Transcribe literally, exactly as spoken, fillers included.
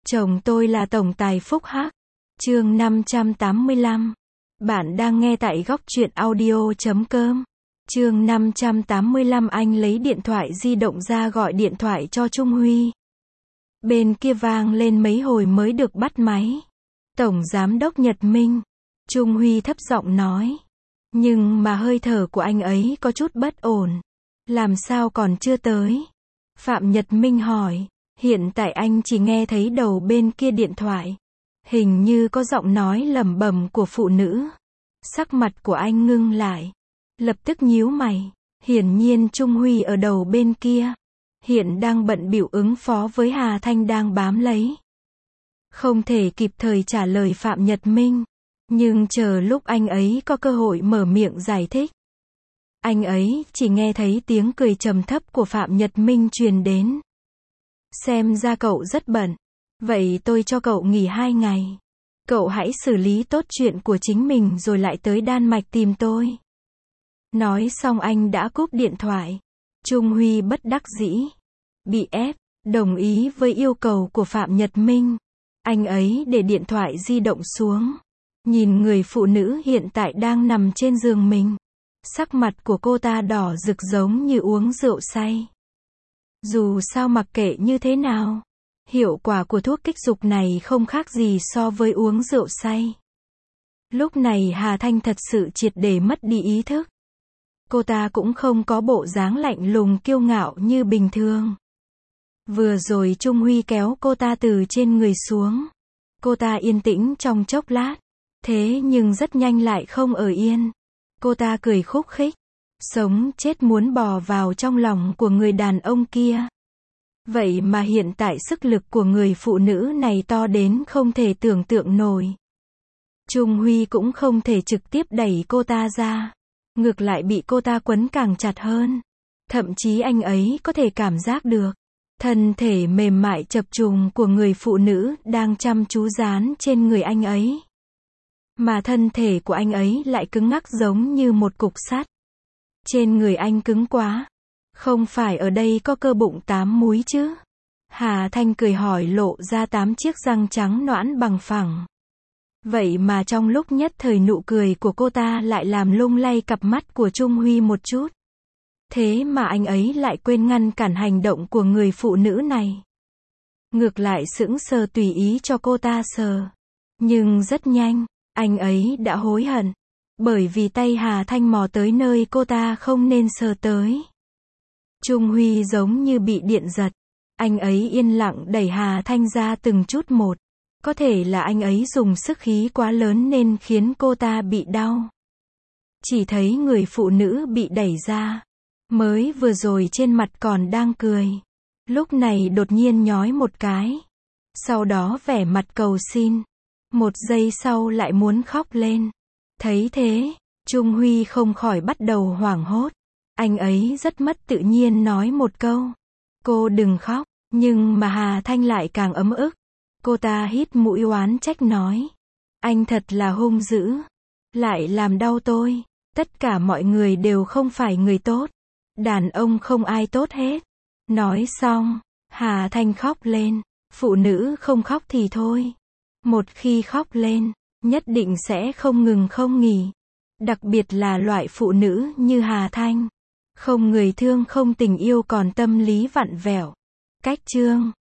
Chồng tôi là tổng tài phúc hắc. Chương năm trăm tám mươi lăm. Bạn đang nghe tại góc truyện audio chấm com. Chương năm trăm tám mươi lăm. Anh lấy điện thoại di động ra gọi điện thoại cho Trung Huy. Bên kia vang lên mấy hồi mới được bắt máy. Tổng giám đốc Nhật Minh. Trung Huy thấp giọng nói. Nhưng mà hơi thở của anh ấy có chút bất ổn. Làm sao còn chưa tới? Phạm Nhật Minh hỏi. Hiện tại anh chỉ nghe thấy đầu bên kia điện thoại. Hình như có giọng nói lẩm bẩm của phụ nữ. Sắc mặt của anh ngưng lại. Lập tức nhíu mày. Hiển nhiên Trung Huy ở đầu bên kia. Hiện đang bận bịu ứng phó với Hà Thanh đang bám lấy. Không thể kịp thời trả lời Phạm Nhật Minh. Nhưng chờ lúc anh ấy có cơ hội mở miệng giải thích. Anh ấy chỉ nghe thấy tiếng cười trầm thấp của Phạm Nhật Minh truyền đến. Xem ra cậu rất bận. Vậy tôi cho cậu nghỉ hai ngày. Cậu hãy xử lý tốt chuyện của chính mình rồi lại tới Đan Mạch tìm tôi. Nói xong anh đã cúp điện thoại. Trung Huy bất đắc dĩ. Bị ép, đồng ý với yêu cầu của Phạm Nhật Minh. Anh ấy để điện thoại di động xuống. Nhìn người phụ nữ hiện tại đang nằm trên giường mình. Sắc mặt của cô ta đỏ rực giống như uống rượu say. Dù sao mặc kệ như thế nào, hiệu quả của thuốc kích dục này không khác gì so với uống rượu say. Lúc này Hà Thanh thật sự triệt để mất đi ý thức. Cô ta cũng không có bộ dáng lạnh lùng kiêu ngạo như bình thường. Vừa rồi Trung Huy kéo cô ta từ trên người xuống. Cô ta yên tĩnh trong chốc lát. Thế nhưng rất nhanh lại không ở yên. Cô ta cười khúc khích. Sống chết muốn bò vào trong lòng của người đàn ông kia. Vậy mà hiện tại sức lực của người phụ nữ này to đến không thể tưởng tượng nổi. Trung Huy cũng không thể trực tiếp đẩy cô ta ra. Ngược lại bị cô ta quấn càng chặt hơn. Thậm chí anh ấy có thể cảm giác được. Thân thể mềm mại chập trùng của người phụ nữ đang chăm chú dán trên người anh ấy. Mà thân thể của anh ấy lại cứng ngắc giống như một cục sắt. Trên người anh cứng quá. Không phải ở đây có cơ bụng tám múi chứ? Hà Thanh cười hỏi lộ ra tám chiếc răng trắng nõn bằng phẳng. Vậy mà trong lúc nhất thời nụ cười của cô ta lại làm lung lay cặp mắt của Trung Huy một chút. Thế mà anh ấy lại quên ngăn cản hành động của người phụ nữ này. Ngược lại sững sờ tùy ý cho cô ta sờ. Nhưng rất nhanh, anh ấy đã hối hận. Bởi vì tay Hà Thanh mò tới nơi cô ta không nên sờ tới. Trung Huy giống như bị điện giật. Anh ấy yên lặng đẩy Hà Thanh ra từng chút một. Có thể là anh ấy dùng sức khí quá lớn nên khiến cô ta bị đau. Chỉ thấy người phụ nữ bị đẩy ra. Mới vừa rồi trên mặt còn đang cười. Lúc này đột nhiên nhói một cái. Sau đó vẻ mặt cầu xin. Một giây sau lại muốn khóc lên. Thấy thế, Trung Huy không khỏi bắt đầu hoảng hốt. Anh ấy rất mất tự nhiên nói một câu. Cô đừng khóc, nhưng mà Hà Thanh lại càng ấm ức. Cô ta hít mũi oán trách nói. Anh thật là hung dữ. Lại làm đau tôi. Tất cả mọi người đều không phải người tốt. Đàn ông không ai tốt hết. Nói xong, Hà Thanh khóc lên. Phụ nữ không khóc thì thôi. Một khi khóc lên, nhất định sẽ không ngừng không nghỉ. Đặc biệt là loại phụ nữ như Hà Thanh. Không người thương không tình yêu còn tâm lý vặn vẹo. Cách chương